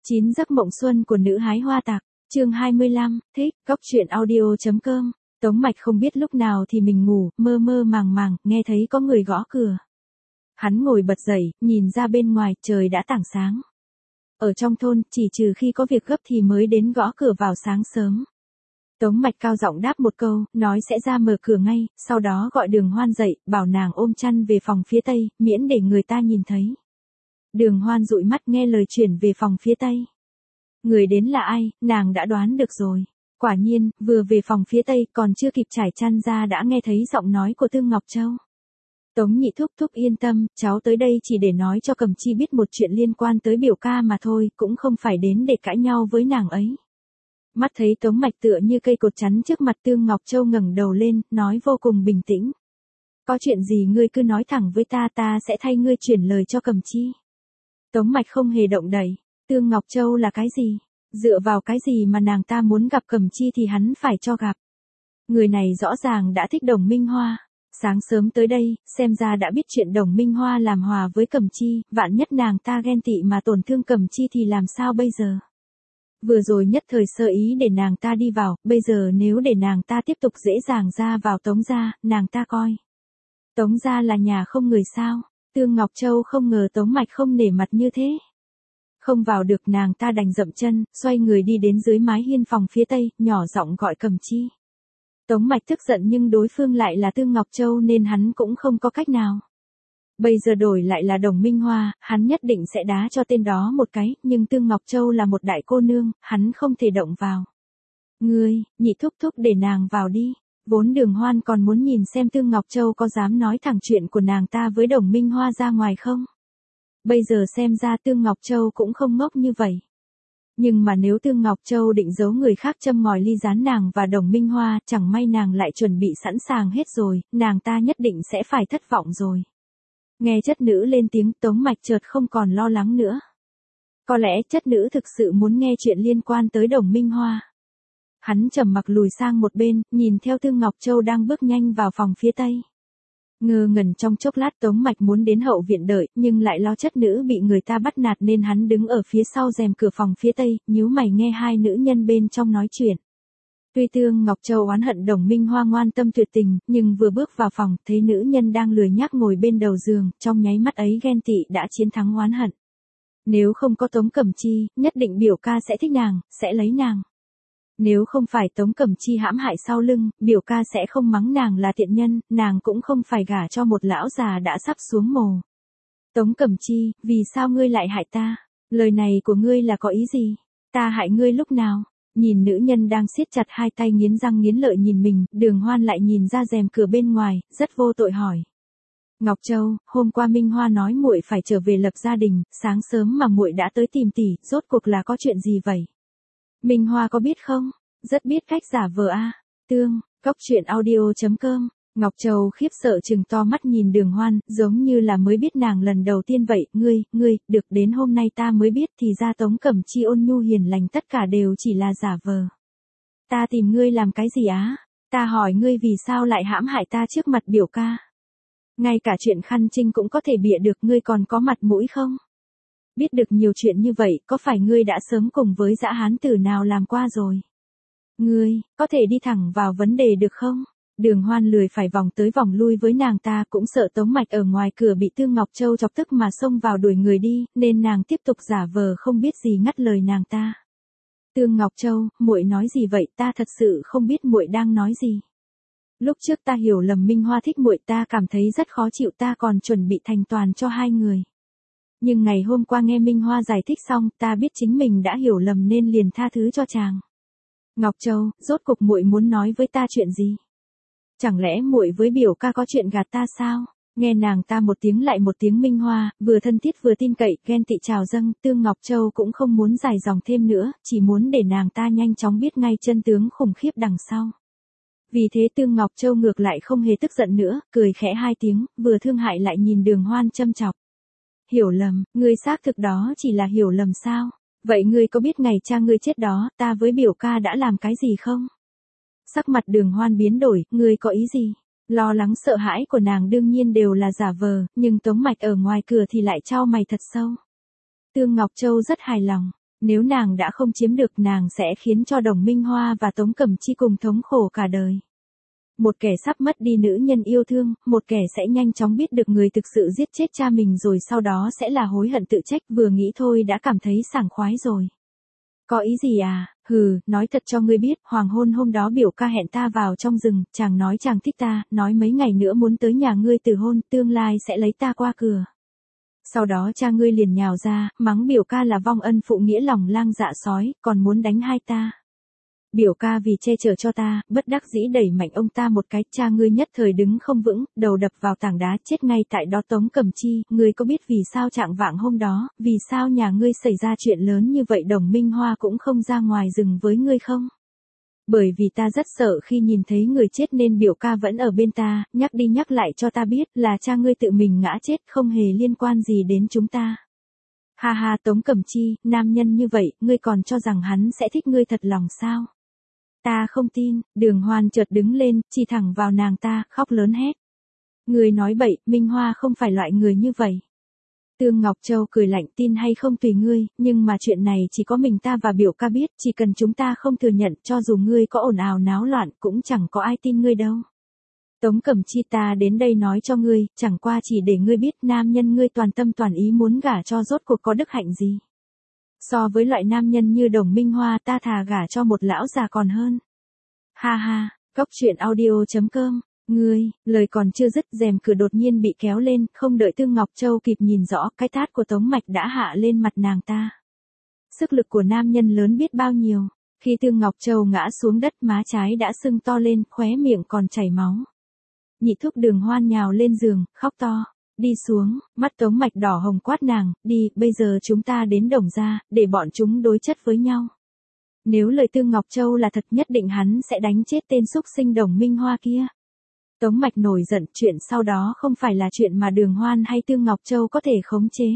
9 giấc mộng xuân của nữ hái hoa tặc, chương 25, thích, góc truyện audio.com. Tống Mạch không biết lúc nào thì mình ngủ, mơ mơ màng màng, nghe thấy có người gõ cửa. Hắn ngồi bật dậy, nhìn ra bên ngoài, trời đã tảng sáng. Ở trong thôn, chỉ trừ khi có việc gấp thì mới đến gõ cửa vào sáng sớm. Tống Mạch cao giọng đáp một câu, nói sẽ ra mở cửa ngay, sau đó gọi Đường Hoan dậy, bảo nàng ôm chăn về phòng phía tây, miễn để người ta nhìn thấy. Đường Hoan dụi mắt nghe lời chuyển về phòng phía tây. Người đến là ai, nàng đã đoán được rồi. Quả nhiên, vừa về phòng phía tây còn chưa kịp trải chăn ra đã nghe thấy giọng nói của Tương Ngọc Châu. Tống nhị thúc thúc yên tâm, cháu tới đây chỉ để nói cho Cẩm Chi biết một chuyện liên quan tới biểu ca mà thôi, cũng không phải đến để cãi nhau với nàng ấy. Mắt thấy Tống Mạch tựa như cây cột chắn trước mặt, Tương Ngọc Châu ngẩng đầu lên, nói vô cùng bình tĩnh. Có chuyện gì ngươi cứ nói thẳng với ta, ta sẽ thay ngươi chuyển lời cho Cẩm Chi. Tống Mạch không hề động đậy. Tương Ngọc Châu là cái gì? Dựa vào cái gì mà nàng ta muốn gặp Cẩm Chi thì hắn phải cho gặp? Người này rõ ràng đã thích Đồng Minh Hoa. Sáng sớm tới đây, xem ra đã biết chuyện Đồng Minh Hoa làm hòa với Cẩm Chi, vạn nhất nàng ta ghen tị mà tổn thương Cẩm Chi thì làm sao bây giờ? Vừa rồi nhất thời sơ ý để nàng ta đi vào, bây giờ nếu để nàng ta tiếp tục dễ dàng ra vào Tống gia, nàng ta coi Tống gia là nhà không người sao? Tương Ngọc Châu không ngờ Tống Mạch không nể mặt như thế. Không vào được, nàng ta đành dậm chân, xoay người đi đến dưới mái hiên phòng phía tây, nhỏ giọng gọi Cẩm Chi. Tống Mạch tức giận nhưng đối phương lại là Tương Ngọc Châu nên hắn cũng không có cách nào. Bây giờ đổi lại là Đồng Minh Hoa, hắn nhất định sẽ đá cho tên đó một cái, nhưng Tương Ngọc Châu là một đại cô nương, hắn không thể động vào. Ngươi, nhị thúc thúc để nàng vào đi. Vốn Đường Hoan còn muốn nhìn xem Tương Ngọc Châu có dám nói thẳng chuyện của nàng ta với Đồng Minh Hoa ra ngoài không. Bây giờ xem ra Tương Ngọc Châu cũng không ngốc như vậy. Nhưng mà nếu Tương Ngọc Châu định giấu người khác châm ngòi ly gián nàng và Đồng Minh Hoa, chẳng may nàng lại chuẩn bị sẵn sàng hết rồi, nàng ta nhất định sẽ phải thất vọng rồi. Nghe chất nữ lên tiếng, Tống Mạch chợt không còn lo lắng nữa. Có lẽ chất nữ thực sự muốn nghe chuyện liên quan tới Đồng Minh Hoa. Hắn trầm mặc lùi sang một bên, nhìn theo Tương Ngọc Châu đang bước nhanh vào phòng phía tây. Ngơ ngẩn trong chốc lát, Tống Mạch muốn đến hậu viện đợi, nhưng lại lo chất nữ bị người ta bắt nạt nên hắn đứng ở phía sau rèm cửa phòng phía tây, nhíu mày nghe hai nữ nhân bên trong nói chuyện. Tuy Tương Ngọc Châu oán hận Đồng Minh Hoa ngoan tâm tuyệt tình, nhưng vừa bước vào phòng, thấy nữ nhân đang lười nhác ngồi bên đầu giường, trong nháy mắt ấy ghen tị đã chiến thắng oán hận. Nếu không có Tống Cẩm Chi, nhất định biểu ca sẽ thích nàng, sẽ lấy nàng. Nếu không phải Tống Cẩm Chi hãm hại sau lưng, biểu ca sẽ không mắng nàng là tiện nhân, nàng cũng không phải gả cho một lão già đã sắp xuống mồ. Tống Cẩm Chi, vì sao ngươi lại hại ta? Lời này của ngươi là có ý gì? Ta hại ngươi lúc nào? Nhìn nữ nhân đang siết chặt hai tay nghiến răng nghiến lợi nhìn mình, Đường Hoan lại nhìn ra rèm cửa bên ngoài, rất vô tội hỏi. Ngọc Châu, hôm qua Minh Hoa nói muội phải trở về lập gia đình, sáng sớm mà muội đã tới tìm tỷ, rốt cuộc là có chuyện gì vậy? Minh Hoa có biết không? Rất biết cách giả vờ a. Tương, góc truyện audio.com. Ngọc Châu khiếp sợ trừng to mắt nhìn Đường Hoan, giống như là mới biết nàng lần đầu tiên vậy. Ngươi, được đến hôm nay ta mới biết thì ra Tống Cẩm Chi ôn nhu hiền lành tất cả đều chỉ là giả vờ. Ta tìm ngươi làm cái gì á? Ta hỏi ngươi vì sao lại hãm hại ta trước mặt biểu ca? Ngay cả chuyện khăn trinh cũng có thể bịa được, ngươi còn có mặt mũi không? Biết được nhiều chuyện như vậy, có phải ngươi đã sớm cùng với dã hán tử nào làm qua rồi? Ngươi, có thể đi thẳng vào vấn đề được không? Đường Hoan lười phải vòng tới vòng lui với nàng ta, cũng sợ Tống Mạch ở ngoài cửa bị Tương Ngọc Châu chọc tức mà xông vào đuổi người đi, nên nàng tiếp tục giả vờ không biết gì ngắt lời nàng ta. Tương Ngọc Châu, muội nói gì vậy, ta thật sự không biết muội đang nói gì. Lúc trước ta hiểu lầm Minh Hoa thích muội, ta cảm thấy rất khó chịu, ta còn chuẩn bị thành toàn cho hai người. Nhưng ngày hôm qua nghe Minh Hoa giải thích xong, ta biết chính mình đã hiểu lầm nên liền tha thứ cho chàng. Ngọc Châu, rốt cuộc muội muốn nói với ta chuyện gì? Chẳng lẽ muội với biểu ca có chuyện gạt ta sao? Nghe nàng ta một tiếng lại một tiếng Minh Hoa, vừa thân thiết vừa tin cậy, ghen tị trào dâng, Tương Ngọc Châu cũng không muốn dài dòng thêm nữa, chỉ muốn để nàng ta nhanh chóng biết ngay chân tướng khủng khiếp đằng sau. Vì thế Tương Ngọc Châu ngược lại không hề tức giận nữa, cười khẽ hai tiếng, vừa thương hại lại nhìn Đường Hoan châm chọc. Hiểu lầm, ngươi xác thực đó chỉ là hiểu lầm sao? Vậy ngươi có biết ngày cha ngươi chết đó, ta với biểu ca đã làm cái gì không? Sắc mặt Đường Hoan biến đổi, ngươi có ý gì? Lo lắng sợ hãi của nàng đương nhiên đều là giả vờ, nhưng Tống Mạch ở ngoài cửa thì lại chau mày thật sâu. Tương Ngọc Châu rất hài lòng. Nếu nàng đã không chiếm được nàng sẽ khiến cho Đồng Minh Hoa và Tống Cẩm Chi cùng thống khổ cả đời. Một kẻ sắp mất đi nữ nhân yêu thương, một kẻ sẽ nhanh chóng biết được người thực sự giết chết cha mình rồi sau đó sẽ là hối hận tự trách, vừa nghĩ thôi đã cảm thấy sảng khoái rồi. Có ý gì à? Hừ, nói thật cho ngươi biết, hoàng hôn hôm đó biểu ca hẹn ta vào trong rừng, chàng nói chàng thích ta, nói mấy ngày nữa muốn tới nhà ngươi từ hôn, tương lai sẽ lấy ta qua cửa. Sau đó cha ngươi liền nhào ra, mắng biểu ca là vong ân phụ nghĩa lòng lang dạ sói, còn muốn đánh hai ta. Biểu ca vì che chở cho ta, bất đắc dĩ đẩy mạnh ông ta một cái, cha ngươi nhất thời đứng không vững, đầu đập vào tảng đá chết ngay tại đó. Tống Cẩm Chi, ngươi có biết vì sao trạng vạng hôm đó, vì sao nhà ngươi xảy ra chuyện lớn như vậy Đồng Minh Hoa cũng không ra ngoài rừng với ngươi không? Bởi vì ta rất sợ khi nhìn thấy người chết nên biểu ca vẫn ở bên ta, nhắc đi nhắc lại cho ta biết là cha ngươi tự mình ngã chết không hề liên quan gì đến chúng ta. Ha ha Tống Cẩm Chi, nam nhân như vậy, ngươi còn cho rằng hắn sẽ thích ngươi thật lòng sao? Ta không tin. Đường Hoan chợt đứng lên, chỉ thẳng vào nàng ta, khóc lớn hét. Ngươi nói bậy, Minh Hoa không phải loại người như vậy. Tương Ngọc Châu cười lạnh, tin hay không tùy ngươi, nhưng mà chuyện này chỉ có mình ta và biểu ca biết, chỉ cần chúng ta không thừa nhận, cho dù ngươi có ồn ào náo loạn cũng chẳng có ai tin ngươi đâu. Tống Cẩm Chi, ta đến đây nói cho ngươi, chẳng qua chỉ để ngươi biết nam nhân ngươi toàn tâm toàn ý muốn gả cho rốt cuộc có đức hạnh gì. So với loại nam nhân như Đồng Minh Hoa ta thà gả cho một lão già còn hơn. Ha ha, Cóc audio.com. Ngươi, lời còn chưa dứt rèm cửa đột nhiên bị kéo lên, không đợi Tương Ngọc Châu kịp nhìn rõ, cái tát của Tống Mạch đã hạ lên mặt nàng ta. Sức lực của nam nhân lớn biết bao nhiêu. Khi Tương Ngọc Châu ngã xuống đất má trái đã sưng to lên, khóe miệng còn chảy máu. Nhị thúc Đường Hoan nhào lên giường, khóc to. Đi xuống, mắt Tống Mạch đỏ hồng quát nàng, đi, bây giờ chúng ta đến Đồng gia, để bọn chúng đối chất với nhau. Nếu lời Tương Ngọc Châu là thật nhất định hắn sẽ đánh chết tên xúc sinh Đồng Minh Hoa kia. Tống Mạch nổi giận, chuyện sau đó không phải là chuyện mà Đường Hoan hay Tương Ngọc Châu có thể khống chế.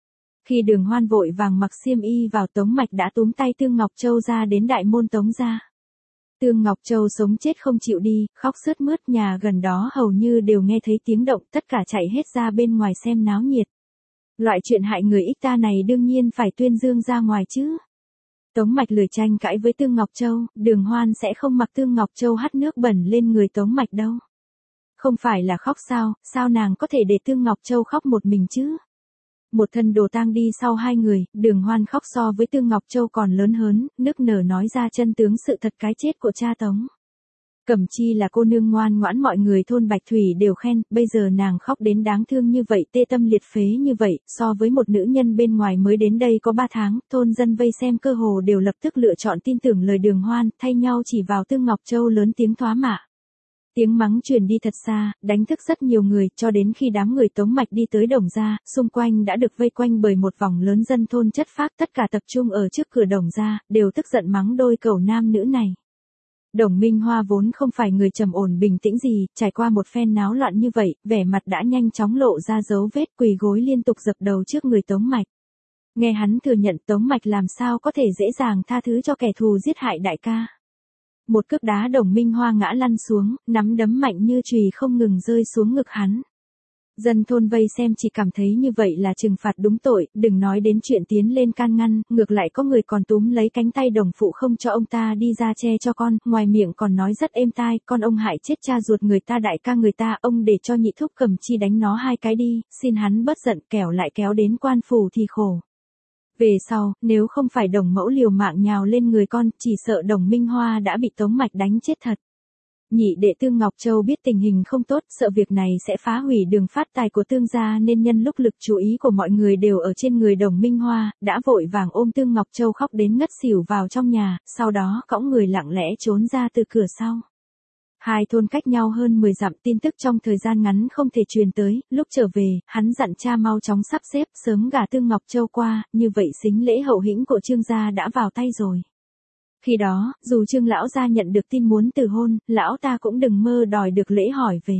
Khi Đường Hoan vội vàng mặc xiêm y vào, Tống Mạch đã túm tay Tương Ngọc Châu ra đến đại môn Tống gia. Tương Ngọc Châu sống chết không chịu đi, khóc sướt mướt, nhà gần đó hầu như đều nghe thấy tiếng động, tất cả chạy hết ra bên ngoài xem náo nhiệt. Loại chuyện hại người ích ta này đương nhiên phải tuyên dương ra ngoài chứ. Tống Mạch lười tranh cãi với Tương Ngọc Châu, Đường Hoan sẽ không mặc Tương Ngọc Châu hắt nước bẩn lên người Tống Mạch đâu. Không phải là khóc sao, sao nàng có thể để Tương Ngọc Châu khóc một mình chứ? Một thân đồ tang đi sau hai người, Đường Hoan khóc so với Tương Ngọc Châu còn lớn hơn, nức nở nói ra chân tướng sự thật cái chết của cha Tống. Cẩm Chi là cô nương ngoan ngoãn, mọi người thôn Bạch Thủy đều khen, bây giờ nàng khóc đến đáng thương như vậy, tê tâm liệt phế như vậy, so với một nữ nhân bên ngoài mới đến đây có 3 tháng, thôn dân vây xem cơ hồ đều lập tức lựa chọn tin tưởng lời Đường Hoan, thay nhau chỉ vào Tương Ngọc Châu lớn tiếng thoá mạ. Tiếng mắng truyền đi thật xa, đánh thức rất nhiều người, cho đến khi đám người Tống Mạch đi tới Đồng gia, xung quanh đã được vây quanh bởi một vòng lớn dân thôn chất phác, tất cả tập trung ở trước cửa Đồng gia, đều tức giận mắng đôi cẩu nam nữ này. Đồng Minh Hoa vốn không phải người trầm ổn bình tĩnh gì, trải qua một phen náo loạn như vậy, vẻ mặt đã nhanh chóng lộ ra dấu vết, quỳ gối liên tục dập đầu trước người Tống Mạch. Nghe hắn thừa nhận, Tống Mạch làm sao có thể dễ dàng tha thứ cho kẻ thù giết hại đại ca. Một cước đá Đồng Minh Hoa ngã lăn xuống, nắm đấm mạnh như chùy không ngừng rơi xuống ngực hắn. Dân thôn vây xem chỉ cảm thấy như vậy là trừng phạt đúng tội, đừng nói đến chuyện tiến lên can ngăn, ngược lại có người còn túm lấy cánh tay Đồng phụ không cho ông ta đi ra che cho con, ngoài miệng còn nói rất êm tai, con ông hại chết cha ruột người ta đại ca người ta, ông để cho nhị thúc Cẩm Chi đánh nó 2 cái đi, xin hắn bớt giận, kẻo lại kéo đến quan phủ thì khổ. Về sau, nếu không phải Đồng mẫu liều mạng nhào lên người con, chỉ sợ Đồng Minh Hoa đã bị Tống Mạch đánh chết thật. Nhị đệ Tương Ngọc Châu biết tình hình không tốt, sợ việc này sẽ phá hủy đường phát tài của Tương gia nên nhân lúc lực chú ý của mọi người đều ở trên người Đồng Minh Hoa, đã vội vàng ôm Tương Ngọc Châu khóc đến ngất xỉu vào trong nhà, sau đó cõng người lặng lẽ trốn ra từ cửa sau. Hai thôn cách nhau hơn 10 dặm, tin tức trong thời gian ngắn không thể truyền tới, lúc trở về, hắn dặn cha mau chóng sắp xếp sớm gả Tương Ngọc Châu qua, như vậy sính lễ hậu hĩnh của Trương gia đã vào tay rồi. Khi đó, dù Trương lão gia nhận được tin muốn từ hôn, lão ta cũng đừng mơ đòi được lễ hỏi về.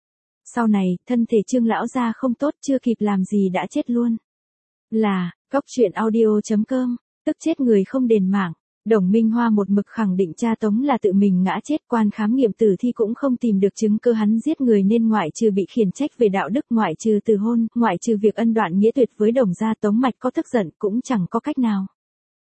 Sau này, thân thể Trương lão gia không tốt, chưa kịp làm gì đã chết luôn. Là, Cóc audio.com, tức chết người không đền mạng. Đồng Minh Hoa một mực khẳng định cha Tống là tự mình ngã chết, quan khám nghiệm tử thi cũng không tìm được chứng cơ hắn giết người nên ngoại trừ bị khiển trách về đạo đức, ngoại trừ từ hôn, ngoại trừ việc ân đoạn nghĩa tuyệt với Đồng gia, Tống Mạch có tức giận cũng chẳng có cách nào.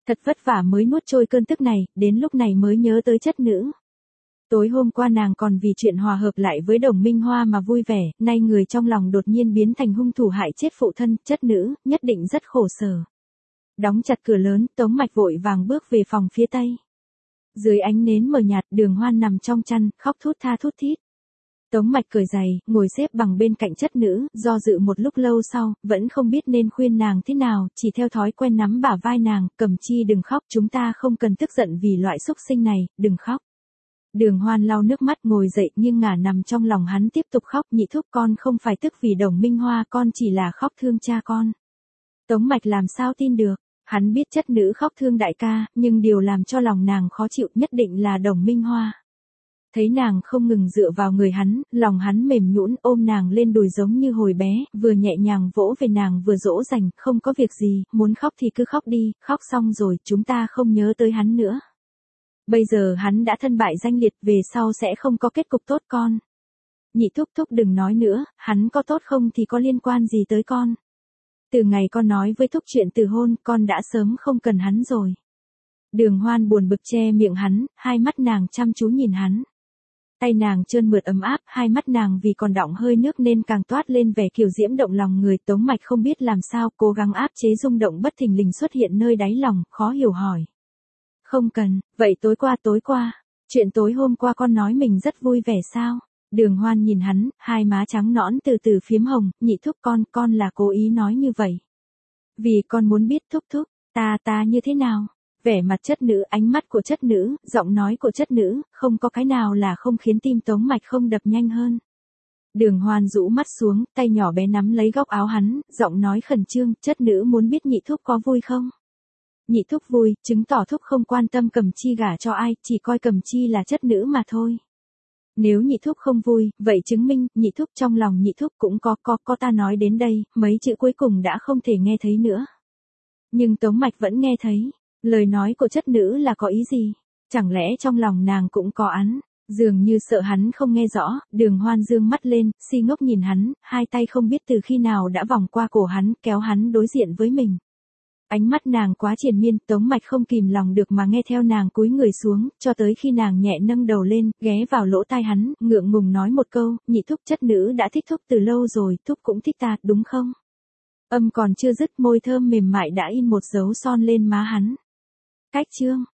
Thật vất vả mới nuốt trôi cơn tức này, đến lúc này mới nhớ tới chất nữ. Tối hôm qua nàng còn vì chuyện hòa hợp lại với Đồng Minh Hoa mà vui vẻ, nay người trong lòng đột nhiên biến thành hung thủ hại chết phụ thân, chất nữ, nhất định rất khổ sở. Đóng chặt cửa lớn, Tống Mạch vội vàng bước về phòng phía tây. Dưới ánh nến mờ nhạt, Đường Hoan nằm trong chăn, khóc thút tha thút thít. Tống Mạch cởi giày, ngồi xếp bằng bên cạnh chất nữ, do dự một lúc lâu sau, vẫn không biết nên khuyên nàng thế nào, chỉ theo thói quen nắm bả vai nàng, Cẩm Chi đừng khóc, chúng ta không cần tức giận vì loại xúc sinh này, đừng khóc. Đường Hoan lau nước mắt ngồi dậy nhưng ngả nằm trong lòng hắn tiếp tục khóc, nhị thúc con không phải tức vì Đồng Minh Hoa, con chỉ là khóc thương cha con. Tống Mạch làm sao tin được, hắn biết chất nữ khóc thương đại ca, nhưng điều làm cho lòng nàng khó chịu nhất định là Đồng Minh Hoa. Thấy nàng không ngừng dựa vào người hắn, lòng hắn mềm nhũn ôm nàng lên đùi giống như hồi bé, vừa nhẹ nhàng vỗ về nàng vừa dỗ dành, không có việc gì, muốn khóc thì cứ khóc đi, khóc xong rồi chúng ta không nhớ tới hắn nữa. Bây giờ hắn đã thân bại danh liệt, về sau sẽ không có kết cục tốt con. Nhị thúc thúc đừng nói nữa, hắn có tốt không thì có liên quan gì tới con. Từ ngày con nói với thúc chuyện từ hôn, con đã sớm không cần hắn rồi. Đường Hoan buồn bực che miệng hắn, hai mắt nàng chăm chú nhìn hắn. Tay nàng trơn mượt ấm áp, hai mắt nàng vì còn đọng hơi nước nên càng toát lên vẻ kiều diễm động lòng người. Tống Mạch không biết làm sao, cố gắng áp chế rung động bất thình lình xuất hiện nơi đáy lòng, khó hiểu hỏi. Không cần, vậy tối qua, chuyện tối hôm qua con nói mình rất vui vẻ sao? Đường Hoan nhìn hắn, hai má trắng nõn từ từ phím hồng, nhị thúc con là cố ý nói như vậy. Vì con muốn biết thúc, ta như thế nào? Vẻ mặt chất nữ, ánh mắt của chất nữ, giọng nói của chất nữ, không có cái nào là không khiến tim Tống Mạch không đập nhanh hơn. Đường Hoan rũ mắt xuống, tay nhỏ bé nắm lấy góc áo hắn, giọng nói khẩn trương, chất nữ muốn biết nhị thúc có vui không? Nhị thúc vui, chứng tỏ thúc không quan tâm Cẩm Chi gả cho ai, chỉ coi Cẩm Chi là chất nữ mà thôi. Nếu nhị thúc không vui, vậy chứng minh, nhị thúc trong lòng nhị thúc cũng có ta nói đến đây, mấy chữ cuối cùng đã không thể nghe thấy nữa. Nhưng Tống Mạch vẫn nghe thấy, lời nói của chất nữ là có ý gì? Chẳng lẽ trong lòng nàng cũng có án? Dường như sợ hắn không nghe rõ, Đường Hoan dương mắt lên, si ngốc nhìn hắn, hai tay không biết từ khi nào đã vòng qua cổ hắn, kéo hắn đối diện với mình. Ánh mắt nàng quá triền miên, Tống Mạch không kìm lòng được mà nghe theo nàng cúi người xuống, cho tới khi nàng nhẹ nâng đầu lên, ghé vào lỗ tai hắn, ngượng ngùng nói một câu, nhị thúc chất nữ đã thích thúc từ lâu rồi, thúc cũng thích ta, đúng không? Âm còn chưa dứt, môi thơm mềm mại đã in một dấu son lên má hắn. Cách chương